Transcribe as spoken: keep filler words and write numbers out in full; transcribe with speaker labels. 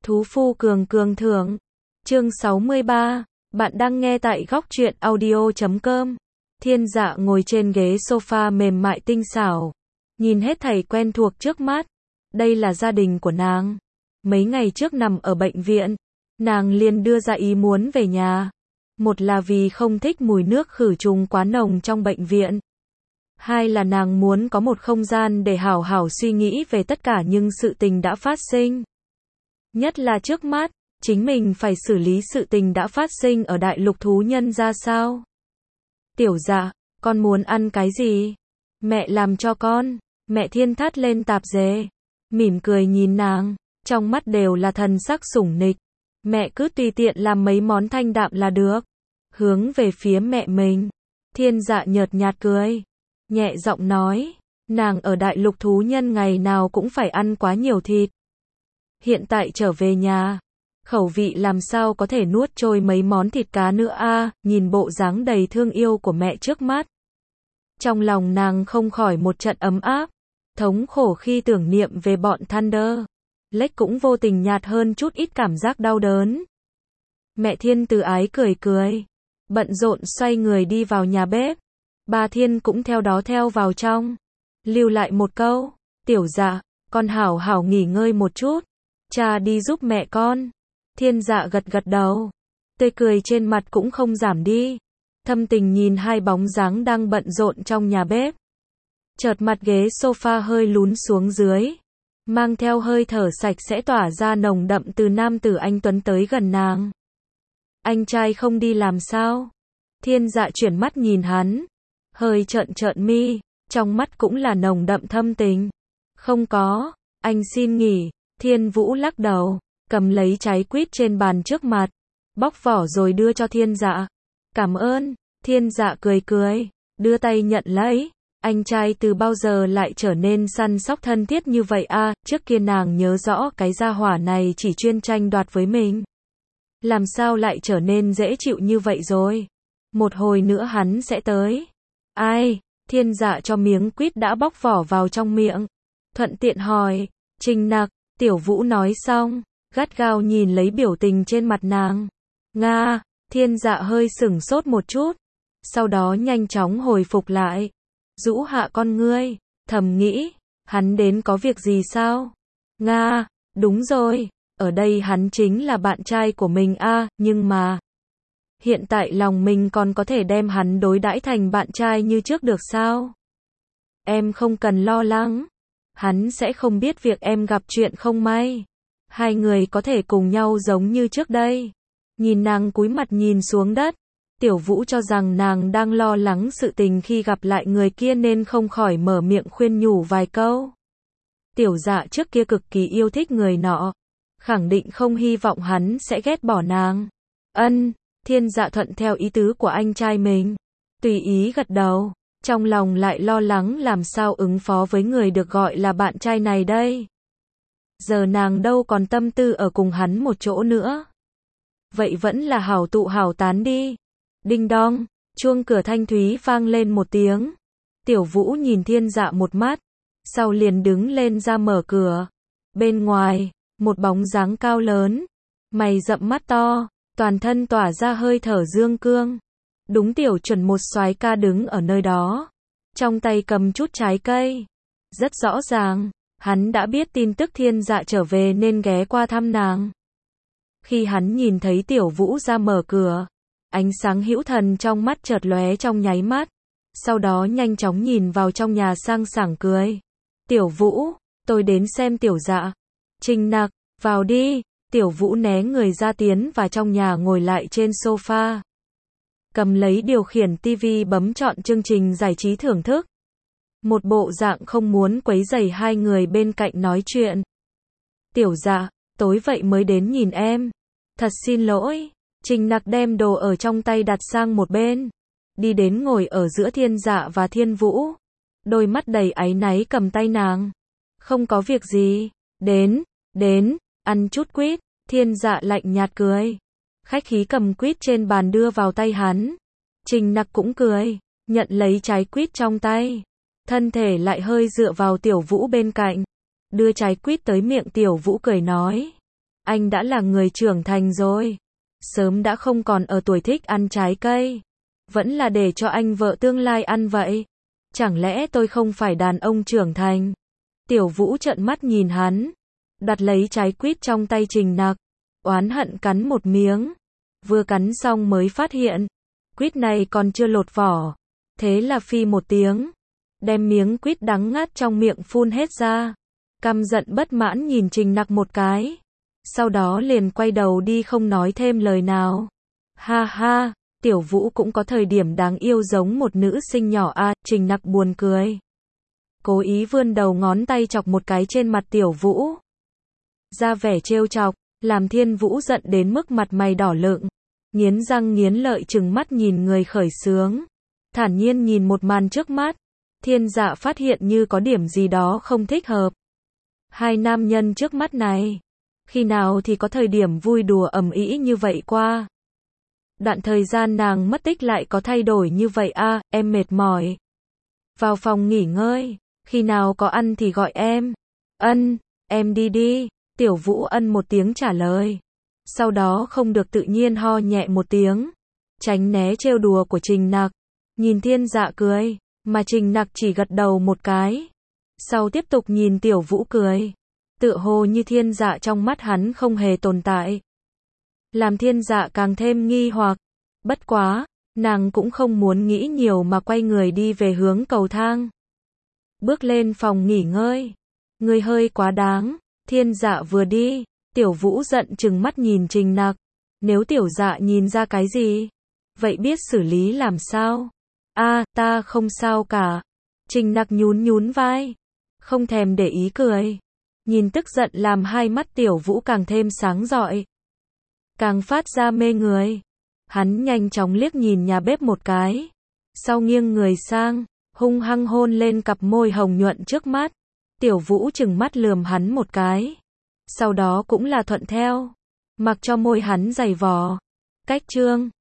Speaker 1: Thú phu cường cường thưởng. Chương sáu mươi ba. Bạn đang nghe tại góc truyện audio chấm com. Thiên Dạ ngồi trên ghế sofa mềm mại tinh xảo, nhìn hết thảy quen thuộc trước mắt. Đây là gia đình của nàng. Mấy ngày trước nằm ở bệnh viện, nàng liền đưa ra ý muốn về nhà. Một là vì không thích mùi nước khử trùng quá nồng trong bệnh viện. Hai là nàng muốn có một không gian để hảo hảo suy nghĩ về tất cả những sự tình đã phát sinh. Nhất là trước mắt, chính mình phải xử lý sự tình đã phát sinh ở đại lục thú nhân ra sao. Tiểu Dạ, con muốn ăn cái gì? Mẹ làm cho con. Mẹ Thiên thắt lên tạp dề, mỉm cười nhìn nàng, trong mắt đều là thần sắc sủng nịch. Mẹ cứ tùy tiện làm mấy món thanh đạm là được. Hướng về phía mẹ mình, Thiên Dạ nhợt nhạt cười, nhẹ giọng nói, nàng ở đại lục thú nhân ngày nào cũng phải ăn quá nhiều thịt. Hiện tại trở về nhà, khẩu vị làm sao có thể nuốt trôi mấy món thịt cá nữa a, à, nhìn bộ dáng đầy thương yêu của mẹ trước mắt. Trong lòng nàng không khỏi một trận ấm áp, thống khổ khi tưởng niệm về bọn Thunder. Lách cũng vô tình nhạt hơn chút ít cảm giác đau đớn. Mẹ Thiên từ ái cười cười, bận rộn xoay người đi vào nhà bếp. Ba Thiên cũng theo đó theo vào trong, lưu lại một câu, Tiểu Dạ, con hảo hảo nghỉ ngơi một chút, cha đi giúp mẹ con. Thiên Dạ gật gật đầu, tươi cười trên mặt cũng không giảm đi, thâm tình nhìn hai bóng dáng đang bận rộn trong nhà bếp. Chợt mặt ghế sofa hơi lún xuống dưới, mang theo hơi thở sạch sẽ tỏa ra nồng đậm từ nam tử anh tuấn tới gần nàng. Anh trai không đi làm sao? Thiên Dạ chuyển mắt nhìn hắn, hơi trợn trợn mi, trong mắt cũng là nồng đậm thâm tình. Không có, anh xin nghỉ. Thiên Vũ lắc đầu, cầm lấy trái quýt trên bàn trước mặt, bóc vỏ rồi đưa cho Thiên Dạ. Cảm ơn. Thiên Dạ cười cười, đưa tay nhận lấy. Anh trai từ bao giờ lại trở nên săn sóc thân thiết như vậy a? À, trước kia nàng nhớ rõ cái gia hỏa này chỉ chuyên tranh đoạt với mình. Làm sao lại trở nên dễ chịu như vậy rồi? Một hồi nữa hắn sẽ tới. Ai? Thiên Dạ cho miếng quýt đã bóc vỏ vào trong miệng, thuận tiện hỏi, Trình Nặc. Tiểu Vũ nói xong, gắt gao nhìn lấy biểu tình trên mặt nàng. Nga. Thiên Dạ hơi sửng sốt một chút, sau đó nhanh chóng hồi phục lại, rũ hạ con ngươi, thầm nghĩ, hắn đến có việc gì sao? Nga, đúng rồi, ở đây hắn chính là bạn trai của mình a, à, nhưng mà hiện tại lòng mình còn có thể đem hắn đối đãi thành bạn trai như trước được sao? Em không cần lo lắng, hắn sẽ không biết việc em gặp chuyện không may. Hai người có thể cùng nhau giống như trước đây. Nhìn nàng cúi mặt nhìn xuống đất, Tiểu Vũ cho rằng nàng đang lo lắng sự tình khi gặp lại người kia nên không khỏi mở miệng khuyên nhủ vài câu. Tiểu Dạ trước kia cực kỳ yêu thích người nọ, khẳng định không hy vọng hắn sẽ ghét bỏ nàng. Ân. Thiên Dạ thuận theo ý tứ của anh trai mình, tùy ý gật đầu, trong lòng lại lo lắng làm sao ứng phó với người được gọi là bạn trai này đây. Giờ nàng đâu còn tâm tư ở cùng hắn một chỗ nữa. Vậy vẫn là hảo tụ hảo tán đi. Đinh đong, chuông cửa thanh thúy vang lên một tiếng. Tiểu Vũ nhìn Thiên Dạ một mắt, sau liền đứng lên ra mở cửa. Bên ngoài, một bóng dáng cao lớn, mày rậm mắt to, toàn thân tỏa ra hơi thở dương cương. Đúng tiểu chuẩn một soái ca đứng ở nơi đó, trong tay cầm chút trái cây. Rất rõ ràng, hắn đã biết tin tức Thiên Dạ trở về nên ghé qua thăm nàng. Khi hắn nhìn thấy Tiểu Vũ ra mở cửa, ánh sáng hữu thần trong mắt chợt lóe trong nháy mắt, sau đó nhanh chóng nhìn vào trong nhà sang sảng cười. Tiểu Vũ, tôi đến xem Tiểu Dạ. Trình Nặc, vào đi. Tiểu Vũ né người ra tiến và trong nhà ngồi lại trên sofa, cầm lấy điều khiển tivi bấm chọn chương trình giải trí thưởng thức. Một bộ dạng không muốn quấy rầy hai người bên cạnh nói chuyện. Tiểu Dạ, tối vậy mới đến nhìn em. Thật xin lỗi. Trình Nặc đem đồ ở trong tay đặt sang một bên, đi đến ngồi ở giữa Thiên Dạ và Thiên Vũ, đôi mắt đầy áy náy cầm tay nàng. Không có việc gì. Đến, đến, ăn chút quýt. Thiên Dạ lạnh nhạt cười, khách khí cầm quýt trên bàn đưa vào tay hắn. Trình Nặc cũng cười, nhận lấy trái quýt trong tay, thân thể lại hơi dựa vào Tiểu Vũ bên cạnh, đưa trái quýt tới miệng Tiểu Vũ cười nói, Anh đã là người trưởng thành rồi. Sớm đã không còn ở tuổi thích ăn trái cây. Vẫn là để cho anh vợ tương lai ăn vậy. Chẳng lẽ tôi không phải đàn ông trưởng thành? Tiểu Vũ trợn mắt nhìn hắn. Đặt lấy trái quýt trong tay Trình Nặc. Oán hận cắn một miếng. Vừa cắn xong mới phát hiện. Quýt này còn chưa lột vỏ. Thế là phi một tiếng. Đem miếng quýt đắng ngắt trong miệng phun hết ra. Căm giận bất mãn nhìn Trình Nặc một cái. Sau đó liền quay đầu đi không nói thêm lời nào. Ha ha, Tiểu Vũ cũng có thời điểm đáng yêu giống một nữ sinh nhỏ a, à, Trình Nặc buồn cười. Cố ý vươn đầu ngón tay chọc một cái trên mặt Tiểu Vũ. Ra vẻ trêu chọc, làm Thiên Vũ giận đến mức mặt mày đỏ lựng. Nghiến răng nghiến lợi trừng mắt nhìn người khởi xướng. Thản nhiên nhìn một màn trước mắt. Thiên Dạ phát hiện như có điểm gì đó không thích hợp. Hai nam nhân trước mắt này. Khi nào thì có thời điểm vui đùa ầm ĩ như vậy qua. Đoạn thời gian nàng mất tích lại có thay đổi như vậy a, à, em mệt mỏi. Vào phòng nghỉ ngơi, khi nào có ăn thì gọi em. Ân, em đi đi, Tiểu Vũ ân một tiếng trả lời. Sau đó không được tự nhiên ho nhẹ một tiếng. Tránh né trêu đùa của Trình Nặc. Nhìn Thiên Dạ cười, mà Trình Nặc chỉ gật đầu một cái. Sau tiếp tục nhìn Tiểu Vũ cười. Tựa hồ như Thiên Dạ trong mắt hắn không hề tồn tại. Làm Thiên Dạ càng thêm nghi hoặc. Bất quá, nàng cũng không muốn nghĩ nhiều mà quay người đi về hướng cầu thang. Bước lên phòng nghỉ ngơi. Người hơi quá đáng. Thiên Dạ vừa đi, Tiểu Vũ giận chừng mắt nhìn Trình Nặc. Nếu Tiểu Dạ nhìn ra cái gì, vậy biết xử lý làm sao? A, à, ta không sao cả. Trình Nặc nhún nhún vai. Không thèm để ý cười. Nhìn tức giận làm hai mắt Tiểu Vũ càng thêm sáng rọi. Càng phát ra mê người. Hắn nhanh chóng liếc nhìn nhà bếp một cái. Sau nghiêng người sang, hung hăng hôn lên cặp môi hồng nhuận trước mắt. Tiểu Vũ chừng mắt lườm hắn một cái. Sau đó cũng là thuận theo. Mặc cho môi hắn dày vò. Cách chương